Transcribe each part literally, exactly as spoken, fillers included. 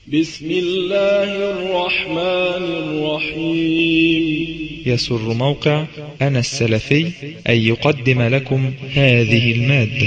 بسم الله الرحمن الرحيم. يسر موقع أنا السلفي أن يقدم لكم هذه المادة.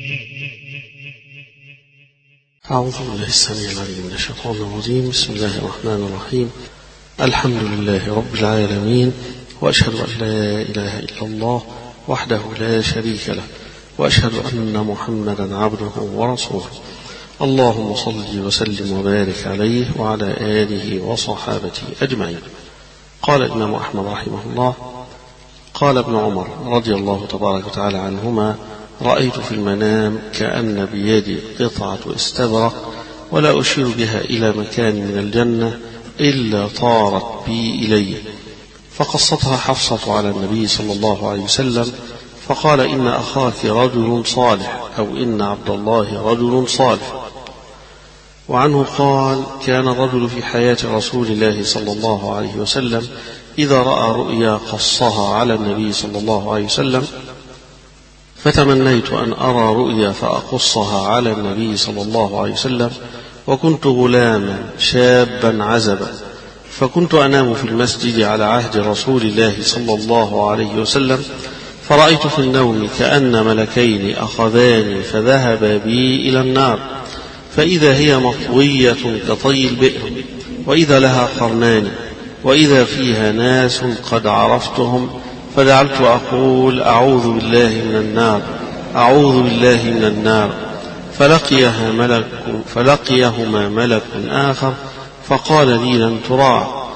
أعوذ بالله السميع العليم من الشيطان الرجيم. بسم الله الرحمن الرحيم. الحمد لله رب العالمين، وأشهد أن لا إله إلا الله وحده لا شريك له، وأشهد أن محمدا عبده ورسوله. اللهم صل وسلم وبارك عليه وعلى آله وصحابته أجمعين. قال الإمام أحمد رحمه الله: قال ابن عمر رضي الله تبارك وتعالى عنهما: رأيت في المنام كأن بيدي قطعة استبرق، ولا أشير بها إلى مكان من الجنة إلا طارت بي إلي. فقصتها حفصة على النبي صلى الله عليه وسلم، فقال: إن أخاك رجل صالح، أو إن عبد الله رجل صالح. وعنه قال: كان الرجل في حياة رسول الله صلى الله عليه وسلم إذا رأى رؤيا قصها على النبي صلى الله عليه وسلم، فتمنيت أن أرى رؤيا فأقصها على النبي صلى الله عليه وسلم، وكنت غلاما شابا عزبا، فكنت أنام في المسجد على عهد رسول الله صلى الله عليه وسلم، فرأيت في النوم كأن ملكين أخذاني فذهبا بي إلى النار، فإذا هي مطوية كطي البئر، وإذا لها قرنان، وإذا فيها ناس قد عرفتهم، فجعلت أقول: أعوذ بالله من النار، أعوذ بالله من النار. فلقيها ملك فلقيهما ملك آخر فقال لي: لن تراع.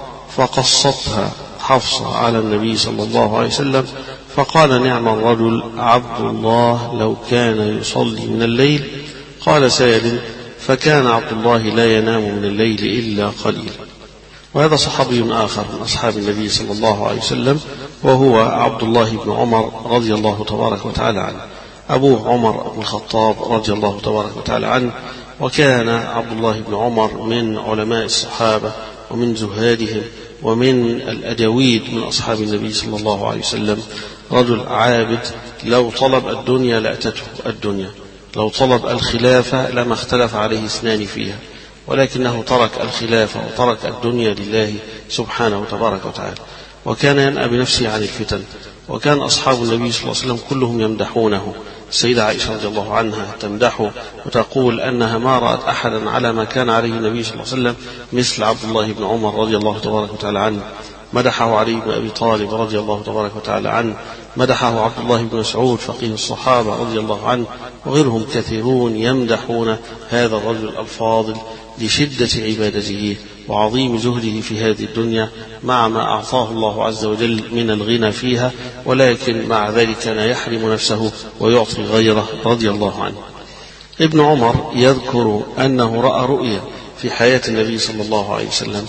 فقصتها حفصة على النبي صلى الله عليه وسلم، فقال: نعم الرجل عبد الله لو كان يصلي من الليل. قال سالم: فكان عبد الله لا ينام من الليل إلا قليلا. وهذا صحابي آخر من أصحاب النبي صلى الله عليه وسلم، وهو عبد الله بن عمر رضي الله تبارك وتعالى عنه. أبوه عمر بن الخطاب رضي الله تبارك وتعالى عنه. وكان عبد الله بن عمر من علماء الصحابة ومن زهادهم ومن الأدويد من أصحاب النبي صلى الله عليه وسلم، رجل عابد لو طلب الدنيا لأتته الدنيا، لو طلب الخلافة لما اختلف عليه اثنان فيها، ولكنه ترك الخلافة وترك الدنيا لله سبحانه وتبارك وتعالى. وكان ينأى بنفسه عن الفتن، وكان أصحاب النبي صلى الله عليه وسلم كلهم يمدحونه. السيدة عائشة رضي الله عنها تمدحه وتقول أنها ما رأت أحدا على ما كان عليه النبي صلى الله عليه وسلم مثل عبد الله بن عمر رضي الله تبارك وتعالى عنه. مدحه علي بن أبي طالب رضي الله تبارك وتعالى عنه، مدحه عبد الله بن مسعود فقيه الصحابة رضي الله عنه، وغيرهم كثيرون يمدحون هذا الرجل الفاضل لشدة عبادته وعظيم زهده في هذه الدنيا، مع ما أعطاه الله عز وجل من الغنى فيها، ولكن مع ذلك كان يحرم نفسه ويعطي غيره رضي الله عنه. ابن عمر يذكر أنه رأى رؤيا في حياة النبي صلى الله عليه وسلم،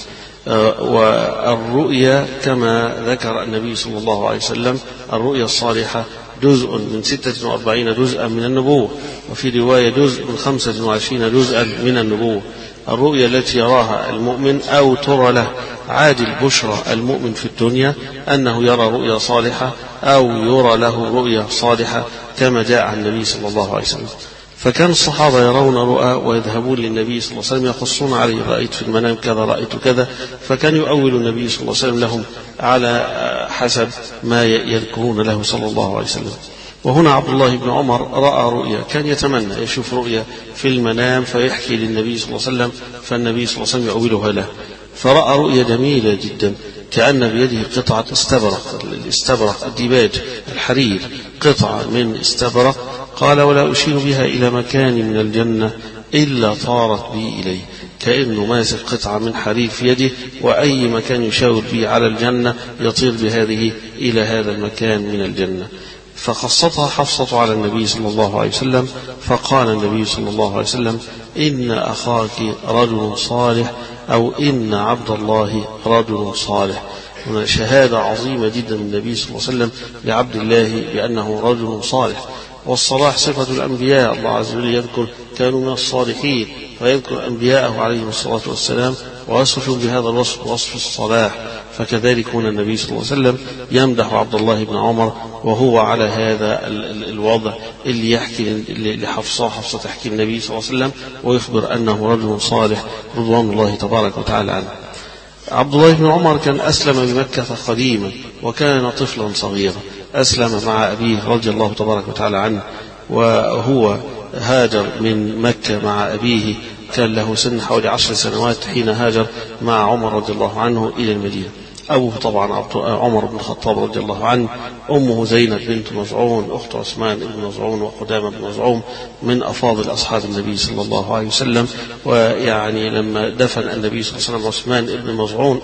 والرؤيا كما ذكر النبي صلى الله عليه وسلم الرؤيا الصالحة جزء من ستة وأربعين جزءا من النبوة، وفي رواية جزء من خمسة وعشرين جزءا من النبوة. الرؤيا التي يراها المؤمن أو ترى له عادل بشرى المؤمن في الدنيا أنه يرى رؤيا صالحة أو يرى له رؤيا صالحة كما جاء عن النبي صلى الله عليه وسلم. فكان الصحابة يرون رؤى ويذهبون للنبي صلى الله عليه وسلم يقصون عليه: رأيت في المنام كذا، رأيت كذا. فكان يؤول النبي صلى الله عليه وسلم لهم على حسب ما يذكرون له صلى الله عليه وسلم. وهنا عبد الله بن عمر رأى رؤيا، كان يتمنى يشوف رؤيا في المنام فيحكي للنبي صلى الله عليه وسلم، فالنبي صلى الله عليه وسلم يؤولها له. فرأى رؤيا جميلة جدا، كأن بيده قطعة استبرق، الاستبرق الديباج الحرير، قطعة من استبرق. قال: ولا أشير بها إلى مكان من الجنة إلا طارت بي إليه. كأنه ماسك قطعة من حرير في يده، وأي مكان يشاور به على الجنة يطير بهذه إلى هذا المكان من الجنة. فقصتها حفصة على النبي صلى الله عليه وسلم، فقال النبي صلى الله عليه وسلم: إن أخاك رجل صالح، أو إن عبد الله رجل صالح. هنا شهادة عظيمة جدا من النبي صلى الله عليه وسلم لعبد الله بأنه رجل صالح. والصلاح صفة الأنبياء، الله عز وجل يذكر كانوا من الصالحين، فيذكر أنبياءه عليهم الصلاة والسلام ويصفهم بهذا الوصف، وصف الصلاح. فكذلك هنا النبي صلى الله عليه وسلم يمدح عبد الله بن عمر وهو على هذا الوضع اللي يحكي لحفصة حفصة تحكي النبي صلى الله عليه وسلم ويخبر أنه رجل صالح رضوان الله تبارك وتعالى عنه. عبد الله بن عمر كان أسلم بمكة قديما وكان طفلا صغيرا، أسلم مع أبيه رضي الله تبارك وتعالى عنه، وهو هاجر من مكة مع أبيه كان له سن حوالي عشر سنوات حين هاجر مع عمر رضي الله عنه إلى المدينة. أبوه طبعا عمر بن الخطاب رضي الله عنه، أمه زينب بنت مزعون أخت عثمان بن مزعون وقدامة بن مزعون من أفاضل أصحاب النبي صلى الله عليه وسلم. ويعني لما دفن النبي صلى الله عليه وسلم عثمان بن مزعون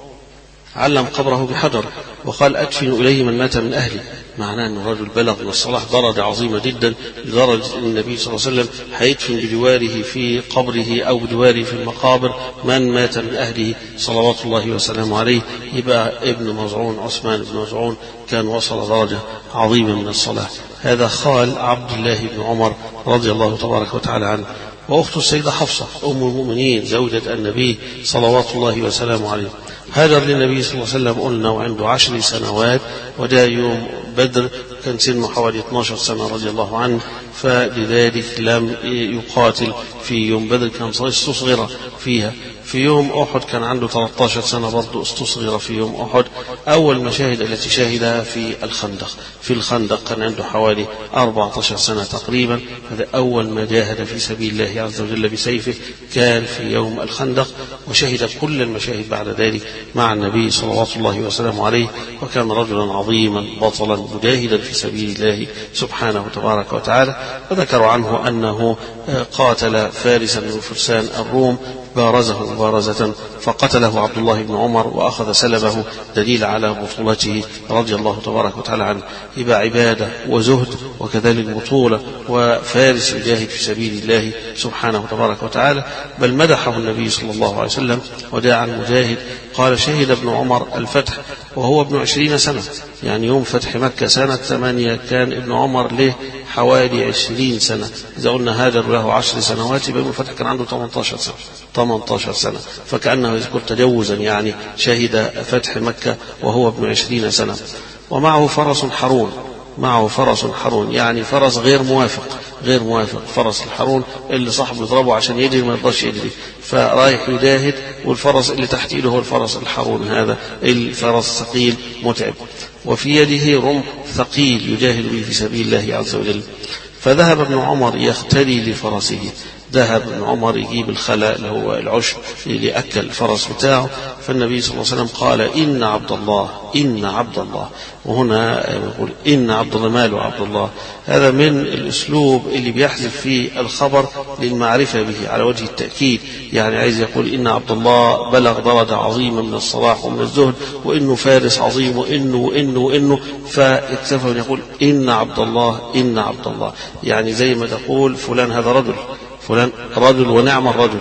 علم قبره بحجر وقال أدفن إليه من مات من أهلي، معناه أن الرجل بلغ من الصلاح درجة عظيمة جدا لدرجة أن النبي صلى الله عليه وسلم هيدفن بجواره في قبره أو بجواره في المقابر من مات من أهله صلوات الله وسلامه عليه. يبقى ابن مزعون عثمان بن مزعون كان وصل درجة عظيمة من الصلاح. هذا خال عبد الله بن عمر رضي الله تبارك وتعالى عنه. وأخته السيدة حفصة أم المؤمنين زوجة النبي صلوات الله وسلامه عليه، هاجر للنبي صلى الله عليه وسلم قلنا وعنده عشر سنوات، وجاء يوم بدر كان سنه حوالي اثنتا عشرة سنة رضي الله عنه، فلذلك لم يقاتل في يوم بدر، كان استصغر فيها. في يوم أحد كان عنده ثلاثة عشر سنة برضه استصغر في يوم أحد. أول مشاهد التي شاهدها في الخندق، في الخندق كان عنده حوالي أربعة عشر سنة تقريبا، هذا أول ما جاهد في سبيل الله عز وجل بسيفه كان في يوم الخندق، وشهد كل المشاهد بعد ذلك مع النبي صلوات الله وسلامه عليه، وكان رجلا عظيما بطلا مجاهدا في سبيل الله سبحانه تبارك وتعالى. وذكروا عنه أنه قاتل فارسا من فرسان الروم بارزه مبارزة فقتله عبد الله بن عمر وأخذ سلبه، دليل على بطولته رضي الله تبارك وتعالى عنه. يبقى عبادة وزهد وكذلك بطولة، وفارس يجاهد في سبيل الله سبحانه تبارك وتعالى. بل مدحه النبي صلى الله عليه وسلم وداعا المجاهد، قال شهد ابن عمر الفتح وهو ابن عشرين سنة، يعني يوم فتح مكة سنة ثمانية كان ابن عمر له حوالي عشرين سنة. إذا قلنا هاجر له عشر سنوات يبقى الفتح كان عنده ثمانية عشر سنة ثمانية عشر سنة، فكأنه يذكر تجوزا، يعني شهد فتح مكة وهو ابن عشرين سنة. ومعه فرس حرون، معه فرس حرون يعني فرس غير موافق، غير موافق فرس الحرون اللي صاحبه يضربه عشان يجري ما يقدرش يجري، فرايح يجاهد، والفرس اللي تحت ايده هو الفرس الحرون، هذا الفرس ثقيل متعب. وفي يده رمح ثقيل يجاهد به في سبيل الله عز وجل. فذهب ابن عمر يختلي لفرسه، ذهب ابن عمر يجيب الخلاء اللي هو العشب اللي أكل الفرس بتاعه. فالنبي صلى الله عليه وسلم قال إن عبد الله إن عبد الله، وهنا يقول إن عبد الله، ماله عبد الله، هذا من الأسلوب اللي بيحذف فيه الخبر للمعرفة به على وجه التأكيد، يعني عايز يقول إن عبد الله بلغ درجة عظيمة من الصلاح ومن الزهد، وإنه فارس عظيم، وإنه وإنه وإنه فاكتفى أن يقول إن عبد الله إن عبد الله، يعني زي ما تقول فلان هذا رجل، فلان رجل ونعم الرجل،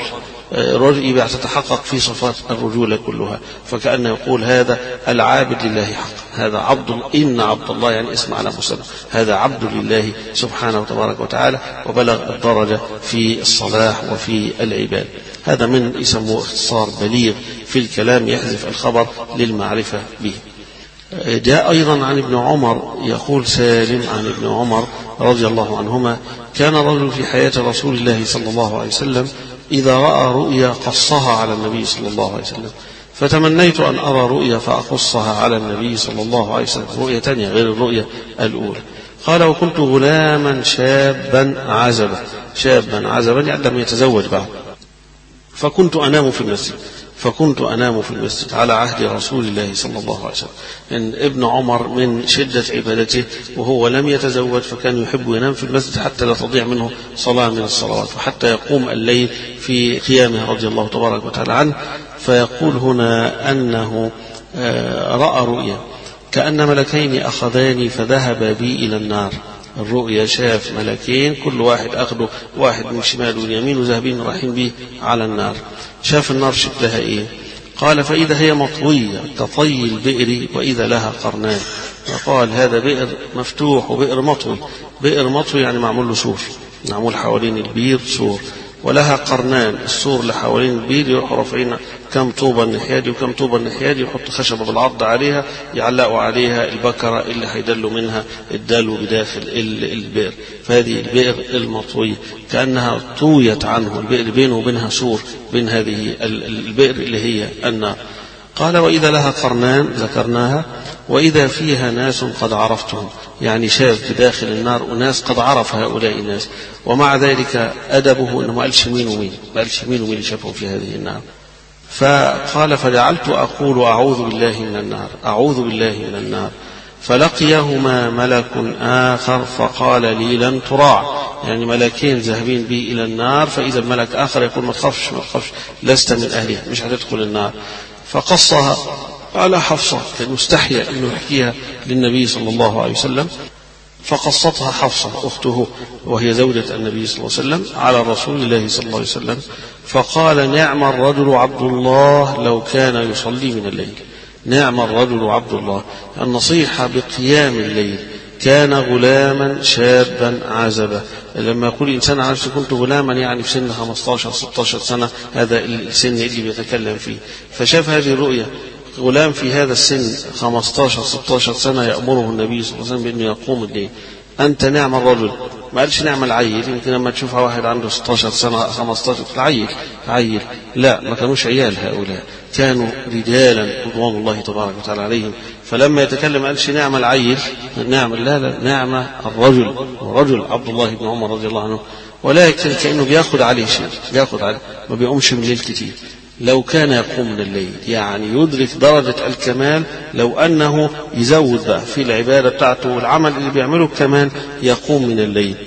رجل يبقى تتحقق في صفات الرجولة كلها، فكأنه يقول هذا العابد لله حقا، هذا عبد، إن عبد الله يعني اسم على مسمى، هذا عبد لله سبحانه وتبارك وتعالى، وبلغ الدرجة في الصلاح وفي العباد. هذا من يسموه اختصار بليغ في الكلام يحذف الخبر للمعرفة به. جاء أيضا عن ابن عمر، يقول سالم عن ابن عمر رضي الله عنهما: كان رجل في حياة رسول الله صلى الله عليه وسلم إذا رأى رؤيا قصها على النبي صلى الله عليه وسلم، فتمنيت أن أرى رؤيا فأقصها على النبي صلى الله عليه وسلم، رؤيا تانية غير الرؤيا الأولى. قال: وكنت غلاما شابا عزبا، شابا عزبا يعني لم يتزوج بعد، فكنت أنام في المسجد فكنت أنام في المسجد على عهد رسول الله صلى الله عليه وسلم. إن ابن عمر من شدة عبادته وهو لم يتزوج فكان يحب ينام في المسجد حتى لا تضيع منه صلاة من الصلوات، وحتى يقوم الليل في قيامه رضي الله تبارك وتعالى عنه. فيقول هنا أنه رأى رؤيا كأن ملكين أخذاني فذهب بي إلى النار. الرؤيا شاف ملكين كل واحد أخذه، واحد من شمال واليمين، وذهبين رايحين به على النار. شاف النار شكلها إيه؟ قال: فإذا هي مطوية كطي البئر وإذا لها قرنان. فقال: هذا بئر مفتوح وبئر مطوي، بئر مطوي يعني معمول له سور، معمول حوالين البير سور، ولها قرنان، السور اللي حوالين البير يروحوا رافعين كم طوبة الناحية دي وكم طوبة الناحية دي، يحط خشبة بالعض عليها يعلقوا عليها البكرة اللي هيدلوا منها الدلو بداخل البئر. فهذه البئر المطوية كأنها طويت عنه، البئر بينه وبينها سور بين هذه البئر اللي هي النار. قال وإذا لها قرنان ذكرناها، وإذا فيها ناس قد عرفتهم، يعني شاف بداخل النار أناس قد عرف هؤلاء الناس، ومع ذلك أدبه أنه ما قالش مين ومين، ما قالش مين ومين شافهم في هذه النار. فقال فجعلت أقول أعوذ بالله من النار، أعوذ بالله من النار. فلقيهما ملك آخر فقال لي لن تراع، يعني ملكين ذاهبين بي إلى النار، فإذا الملك آخر يقول ما تخافش ما تخافش لست من أهلها، مش هتدخل النار. فقصها على حفصة، كان مستحيا أنه يحكيها للنبي صلى الله عليه وسلم، فقصتها حفصة أخته وهي زوجة النبي صلى الله عليه وسلم على رسول الله صلى الله عليه وسلم. فقال نعم الرجل عبد الله لو كان يصلي من الليل، نعم الرجل عبد الله، النصيحة بقيام الليل. كان غلاما شابا عزبا، لما يقول إنسان عارف كنت غلاما يعني في سن خمسة عشر ستة عشر سنة، هذا السن اللي بيتكلم فيه. فشاف هذه الرؤية، غلام في هذا السن خمسة عشر ستة عشر سنة يأمره النبي صلى الله عليه وسلم بأنه يقوم الليل. أنت نعم الرجل، ما قالش نعم العيل، يمكن لما تشوفها واحد عنده ستة عشر سنة خمسة عشر العيل عيل، لا ما كانوش عيال هؤلاء، كانوا رجالا رضوان الله تبارك وتعالى عليهم. فلما يتكلم ما قالش نعم العيل، نعم لا لا نعم الرجل، الرجل عبد الله بن عمر رضي الله عنه، ولكن كأنه بياخد عليه شيء، بياخد عليه، ما بيقومش من الليل كتير. لو كان يقوم من الليل يعني يدرك درجة الكمال، لو أنه يزود بقى في العبادة بتاعته والعمل اللي بيعمله كمان يقوم من الليل.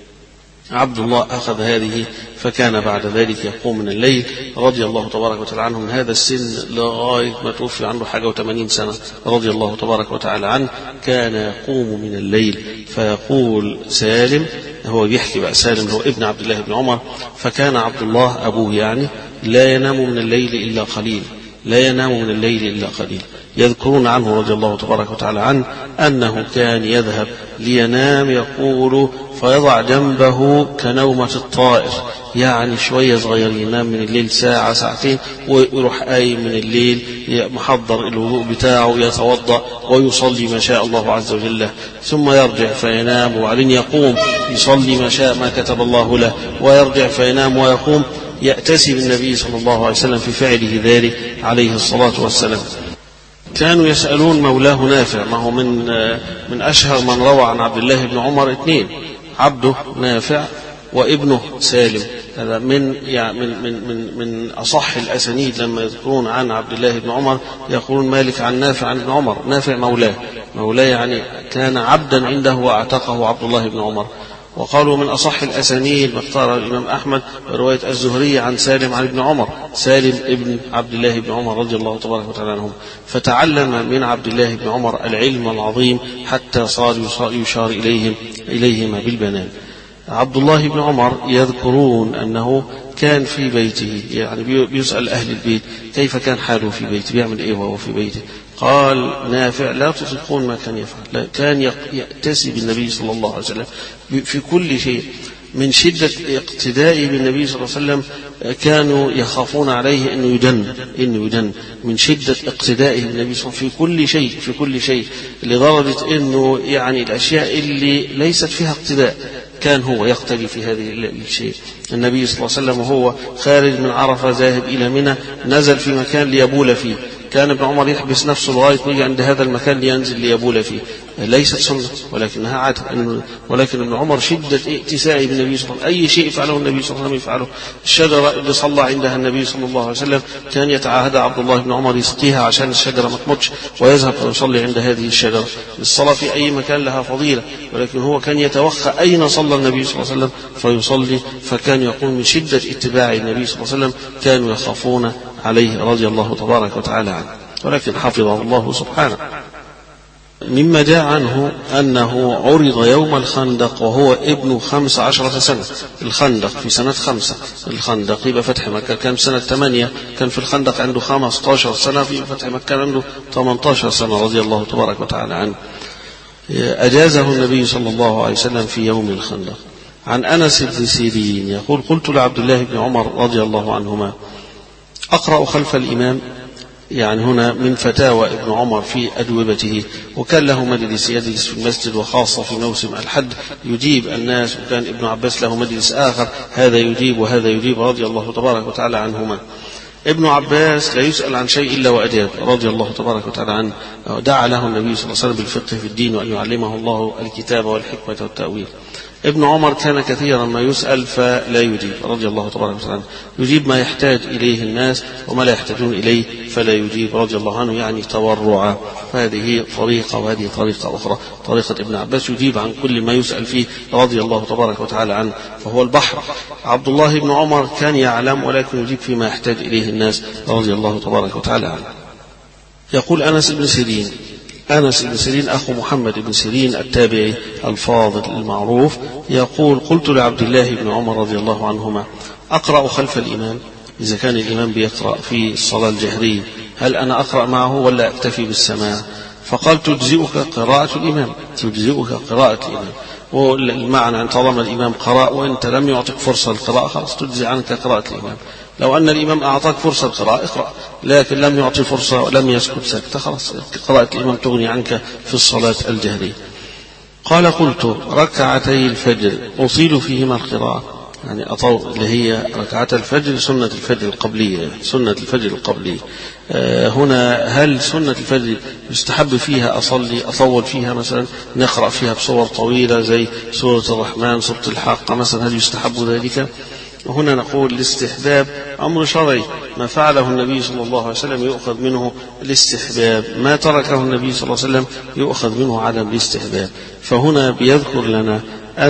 عبد الله أخذ هذه، فكان بعد ذلك يقوم من الليل رضي الله تبارك وتعالى عنه من هذا السن لغاية ما توفي عنده حاجة وثمانين سنة رضي الله تبارك وتعالى عنه، كان يقوم من الليل. فيقول سالم، هو بيحكي بقى سالم هو ابن عبد الله بن عمر، فكان عبد الله أبوه يعني لا ينام من الليل إلا قليل، لا ينام من الليل إلا قليل. يذكرون عنه رضي الله تبارك وتعالى عنه أنه كان يذهب لينام يقول فيضع جنبه كنومة الطائر، يعني شوية صغير ينام من الليل ساعة ساعتين ويروح قايم من الليل محضر الوضوء بتاعه يتوضأ ويصلي ما شاء الله عز وجل، ثم يرجع فينام وبعدين يقوم يصلي ما شاء ما كتب الله له، ويرجع فينام ويقوم، يأتسي بالنبي صلى الله عليه وسلم في فعله ذلك عليه الصلاة والسلام. كانوا يسألون مولاه نافع، ما هو من من أشهر من روى عن عبد الله بن عمر اثنين، عبده نافع وابنه سالم. هذا من يعني من من من من أصح الأسانيد لما يذكرون عن عبد الله بن عمر يقولون مالك عن نافع عن ابن عمر، نافع مولاه، مولاه يعني كان عبدا عنده واعتقه عبد الله بن عمر. وقالوا من أصح الأسانيد ما اختار الإمام أحمد رواية الزهري عن سالم عن ابن عمر، سالم ابن عبد الله بن عمر رضي الله تبارك وتعالى عنهم، فتعلم من عبد الله بن عمر العلم العظيم حتى صار يشار إليهم إليهما بالبنان. عبد الله بن عمر يذكرون أنه كان في بيته، يعني بيسأل أهل البيت كيف كان حاله في بيته، بيعمل إيه وهو في بيته؟ قال نافع لا تطيقون ما كان يفعل، كان يأتسي بالنبي صلى الله عليه وسلم في كل شيء، من شدة اقتدائه بالنبي صلى الله عليه وسلم كانوا يخافون عليه انه يدن انه يدن من شدة اقتدائه بالنبي صلى الله عليه وسلم في كل شيء في كل شيء لدرجة انه يعني الاشياء اللي ليست فيها اقتداء كان هو يقتدي في هذه الشيء. النبي صلى الله عليه وسلم وهو خارج من عرفة ذاهب إلى منى نزل في مكان ليبول فيه، كان ابن عمر يحبس نفسه لغاية ما يجي عند هذا المكان لينزل ليبول فيه، ليست سنة ولكنها عادة. ولكن ابن عمر شدة ائتسائه بالنبي صلى الله عليه وسلم أي شيء يفعله النبي صلى الله عليه وسلم يفعله. الشجرة اللي صلى عندها النبي صلى الله عليه وسلم كان يتعاهد عبد الله بن عمر يسقيها عشان الشجرة ما تموتش ويذهب ويصلي عند هذه الشجرة. الصلاة في أي مكان لها فضيلة، ولكن هو كان يتوخى أين صلى النبي صلى الله عليه وسلم فيصلي، فكان يقول من شدة اتباع النبي صلى الله عليه وسلم كانوا يخافون عليه رضي الله تبارك وتعالى عنه، ولكن حفظه الله سبحانه. مما جاء عنه أنه عرض يوم الخندق وهو ابن خمس عشرة سنة، الخندق في سنة خمسة، الخندق يبقى فتح مكة كان سنة ثمانية، كان في الخندق عنده خمسة عشر سنة، في فتح مكة عنده ثمانية عشر سنة رضي الله تبارك وتعالى عنه. أجازه النبي صلى الله عليه وسلم في يوم الخندق. عن أنس بن سيرين يقول قلت لعبد الله بن عمر رضي الله عنهما أقرأ خلف الإمام؟ يعني هنا من فتاوى ابن عمر في أجوبته، وكان له مجلس يجلس في المسجد وخاصة في موسم الحج يجيب الناس، وكان ابن عباس له مجلس آخر هذا يجيب وهذا يجيب رضي الله تبارك وتعالى عنهما. ابن عباس لا يسأل عن شيء إلا وأجاب رضي الله تبارك وتعالى عنه. دعا له النبي صلى الله عليه وسلم بالفقه في الدين وأن يعلمه الله الكتاب والحكمة والتأويل. ابن عمر كان كثيرا ما يسأل فلا يجيب رضي الله تبارك وتعالى عنه، يجيب ما يحتاج إليه الناس وما لا يحتاجون إليه فلا يجيب رضي الله عنه، يعني تورعا. فهذه طريقة وهذه طريقة أخرى، طريقة ابن عباس يجيب عن كل ما يسأل فيه رضي الله تبارك وتعالى عنه، فهو البحر. عبد الله بن عمر كان يعلم ولكن يجيب فيما يحتاج إليه الناس رضي الله تبارك وتعالى عنه. يقول أنس بن سيرين، أنس بن سيرين أخو محمد بن سيرين التابعي الفاضل المعروف، يقول قلت لعبد الله بن عمر رضي الله عنهما أقرأ خلف الإمام؟ إذا كان الإمام بيقرأ في الصلاة الجهرية هل أنا أقرأ معه ولا أكتفي بالسماع؟ فقال تجزئك قراءة الإمام، تجزئك قراءة الإمام. والمعنى أن طالما الإمام قرأ وأنت لم يعطيك فرصة للقراءة خلاص تجزي عنك قراءة الإمام. لو أن الإمام أعطاك فرصة القراءة اقرأ، لكن لم يعطي فرصة ولم يسكت سكتة خلاص قراءة الإمام تغني عنك في الصلاة الجهرية. قال قلت ركعتي الفجر أطيل فيهما القراءة، يعني أطول اللي هي ركعات الفجر سنة الفجر القبلية، سنة الفجر القبلية. آه هنا هل سنة الفجر يستحب فيها أصلي أطول فيها مثلا نقرأ فيها بصور طويلة زي سورة الرحمن سورة الحاقة مثلا، هل يستحب ذلك؟ وهنا نقول الاستحباب أمر شرعي، ما فعله النبي صلى الله عليه وسلم يؤخذ منه الاستحباب، ما تركه النبي صلى الله عليه وسلم يؤخذ منه عدم الاستحباب. فهنا بيذكر لنا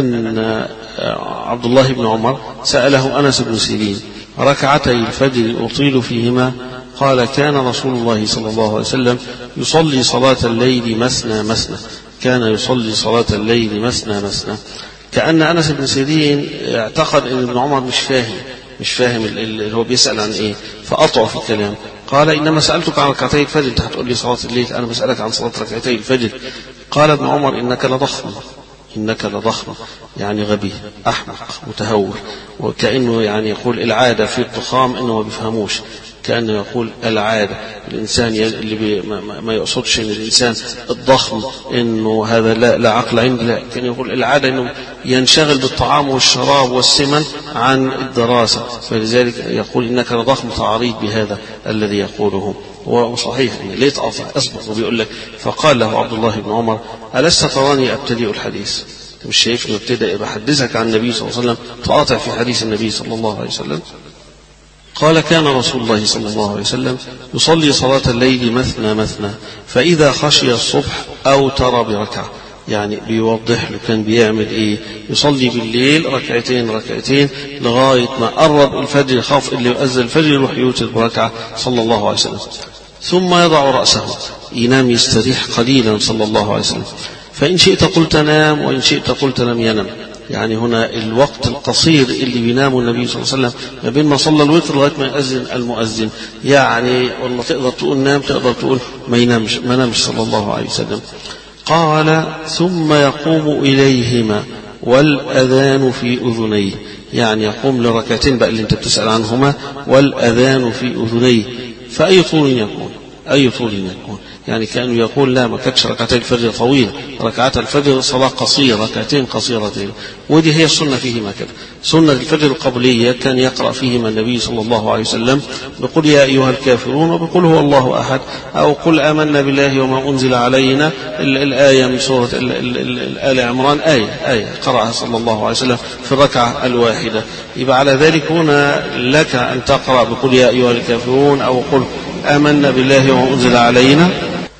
أن عبد الله بن عمر سأله أنس بن سيرين ركعتي الفجر أطيل فيهما؟ قال كان رسول الله صلى الله عليه وسلم يصلي صلاة الليل مثنى مثنى، كان يصلي صلاة الليل مثنى مثنى. كأن أنس بن سيرين اعتقد أن ابن عمر مش فاهم مش فاهم اللي هو بيسأل عن إيه، فأطع في الكلام. قال إنما سألتك عن ركعتي الفجر، أنت هتقول لي صلاة الليل، أنا بسألك عن صلاة ركعتي الفجر. قال ابن عمر إنك لضخم، إنك لضخم يعني غبي أحمق متهور، وكأنه يعني يقول العادة في الضخام إنه ما بيفهموش، كأنه يقول العادة الإنسان اللي بي ما يقصدش إن الإنسان الضخم إنه هذا لا, لا عقل عنده، لا، كان يقول العادة إنه ينشغل بالطعام والشراب والسمن عن الدراسة، فلذلك يقول إنك لضخم تعريض بهذا الذي يقوله. وصحيح يعني ليه تقاطع أصبر، وبيقول لك فقال له عبد الله بن عمر ألست تراني أبتدئ الحديث؟ مش شايف إنه ابتدأ بحدثك عن النبي صلى الله عليه وسلم تقاطع في حديث النبي صلى الله عليه وسلم؟ قال كان رسول الله صلى الله عليه وسلم يصلي صلاة الليل مثنى مثنى، فإذا خشي الصبح أوتر بركعة، يعني بيوضح له كان بيعمل إيه، يصلي بالليل ركعتين ركعتين لغاية ما قرب الفجر، خاف اللي يؤذن الفجر يروح يوتر بركعة صلى الله عليه وسلم، ثم يضع رأسه ينام يستريح قليلا صلى الله عليه وسلم، فإن شئت قلت نام وإن شئت قلت لم ينم. يعني هنا الوقت القصير اللي بينامه النبي صلى الله عليه وسلم ما بين ما صلى الوتر لغاية ما يأذن المؤذن، يعني والله تقدر تقول نام تقدر تقول ما ينامش، ما نامش صلى الله عليه وسلم. قال ثم يقوم إليهما والأذان في أذنيه، يعني يقوم لركعتين بقى اللي انت بتسأل عنهما والأذان في أذنيه، فأي طول يكون أي طول يكون، يعني كأنه يقول لا ما كانتش ركعتي الفجر طويلة، ركعات الفجر صلاة قصيرة ركعتين قصيرتين، ودي هي السنة فيهما كده. سنة الفجر القبلية كان يقرأ فيهما النبي صلى الله عليه وسلم بقول يا أيها الكافرون وبقول هو الله أحد، أو قل آمنا بالله وما أنزل علينا، الآية من سورة آل عمران، آية آية قرأها صلى الله عليه وسلم في الركعة الواحدة. يبقى على ذلك هنا لك أن تقرأ بقول يا أيها الكافرون أو قل آمنا بالله وما أنزل علينا،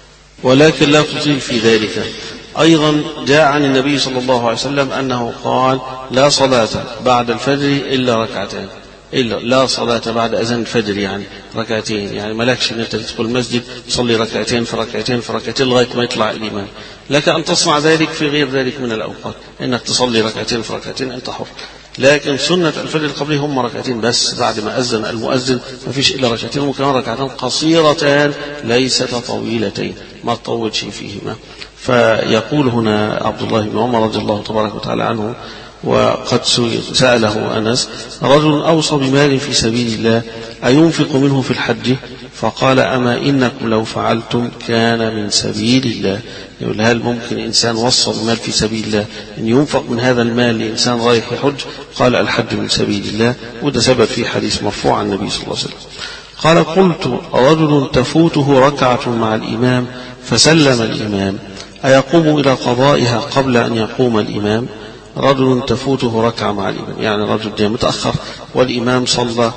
ولكن لا تطيل في ذلك. أيضا جاء عن النبي صلى الله عليه وسلم أنه قال لا صلاة بعد الفجر إلا ركعتين، إلا لا صلاة بعد أذان الفجر يعني ركعتين، يعني ملكش أن أنت تدخل المسجد تصلي ركعتين في ركعتين في ركعتين لغاية ما يطلع الإمام، لك أن تصنع ذلك في غير ذلك من الأوقات، إنك تصلي ركعتين في ركعتين أنت حر. لكن سنة الفجر القبلي هم ركعتين بس، بعد ما أذن المؤذن ما فيش إلا ركعتين، وكمان ركعتين قصيرتان ليست طويلتين ما تطولش فيهما. فيقول هنا عبد الله بن عمر رضي الله تبارك وتعالى عنه وقد سأله أنس: رجل أوصى بمال في سبيل الله أينفق منه في الحج؟ فقال: أما إنكم لو فعلتم كان من سبيل الله. يقول: هل ممكن إنسان وصى بمال في سبيل الله أن ينفق من هذا المال لإنسان رايح يحج؟ قال: الحج من سبيل الله. وده سبب في حديث مرفوع عن النبي صلى الله عليه وسلم. قال: قلت: رجل تفوته ركعة مع الإمام فسلم الإمام أيقوم إلى قضائها قبل أن يقوم الإمام؟ رجل تفوته ركعة مع الإمام، يعني رجل جاء متأخر والإمام صلى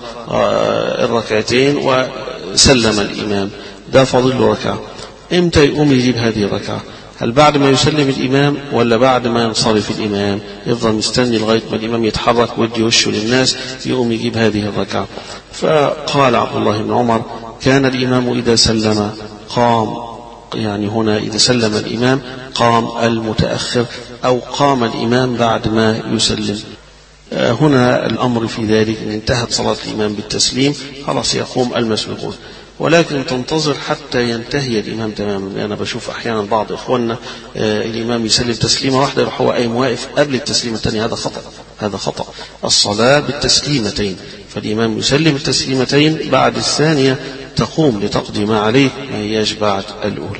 الركعتين وسلم الإمام، ده فاضل له ركعة، إمتى يقوم يجيب هذه الركعة؟ هل بعد ما يسلم الإمام ولا بعد ما ينصرف الإمام؟ يفضل مستني لغاية ما الإمام يتحرك ويدي وشه للناس يقوم يجيب هذه الركعة. فقال عبد الله بن عمر: كان الإمام إذا سلم قام، يعني هنا إذا سلم الإمام قام المتأخر، أو قام الإمام بعد ما يسلم. هنا الأمر في ذلك إن انتهت صلاة الإمام بالتسليم خلاص يقوم المسبقون، ولكن تنتظر حتى ينتهي الإمام تماما. أنا بشوف أحيانا بعض إخواننا آه الإمام يسلم تسليمة واحدة يروح هو قايم واقف قبل التسليمة الثانية، هذا خطأ، هذا خطأ. الصلاة بالتسليمتين، فالإمام يسلم التسليمتين بعد الثانية تقوم لتقضي ما عليه، ما هياش بعد الأولى.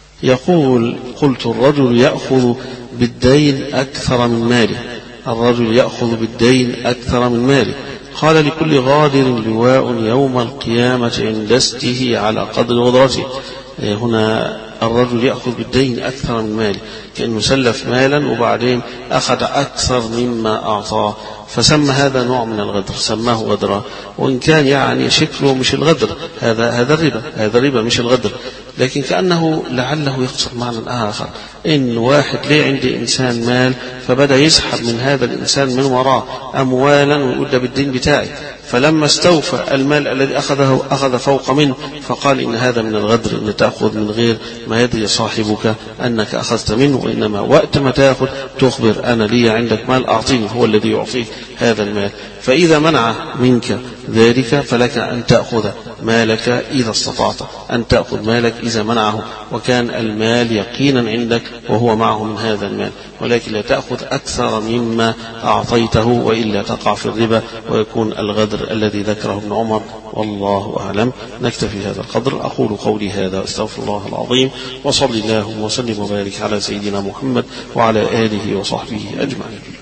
يقول: قلت: الرجل يأخذ بالدين أكثر من ماله. الرجل يأخذ بالدين أكثر من ماله. قال: لكل غادر لواء يوم القيامة عند استه على قدر غدرته. هنا الرجل يأخذ بالدين أكثر من ماله، كأنه سلف مالا وبعدين أخذ أكثر مما أعطاه، فسمى هذا نوع من الغدر، سماه غدرا، وإن كان يعني شكله مش الغدر، هذا هذا الربا، هذا الربا مش الغدر، لكن كأنه لعله يقصد معنى آخر، إن واحد ليه عند إنسان مال فبدأ يسحب من هذا الإنسان من وراه أموالا ويقول ده بالدين بتاعي، فلما استوفى المال الذي أخذه أخذ فوق منه، فقال إن هذا من الغدر، إن تأخذ من غير ما يدري صاحبك أنك أخذت منه، وإنما وقت ما تأخذ تخبر أنا لي عندك مال أعطيني، هو الذي يعطيك هذا المال. فإذا منع منك ذلك فلك أن تأخذ مالك إذا استطعت أن تأخذ مالك إذا منعه وكان المال يقينا عندك وهو معه من هذا المال، ولكن لا تأخذ أكثر مما أعطيته، وإلا تقع في الربا ويكون الغدر الذي ذكره ابن عمر، والله أعلم. نكتفي هذا القدر. أقول قولي هذا أستغفر الله العظيم، وصلي الله وسلم وبارك على سيدنا محمد وعلى آله وصحبه أجمعين.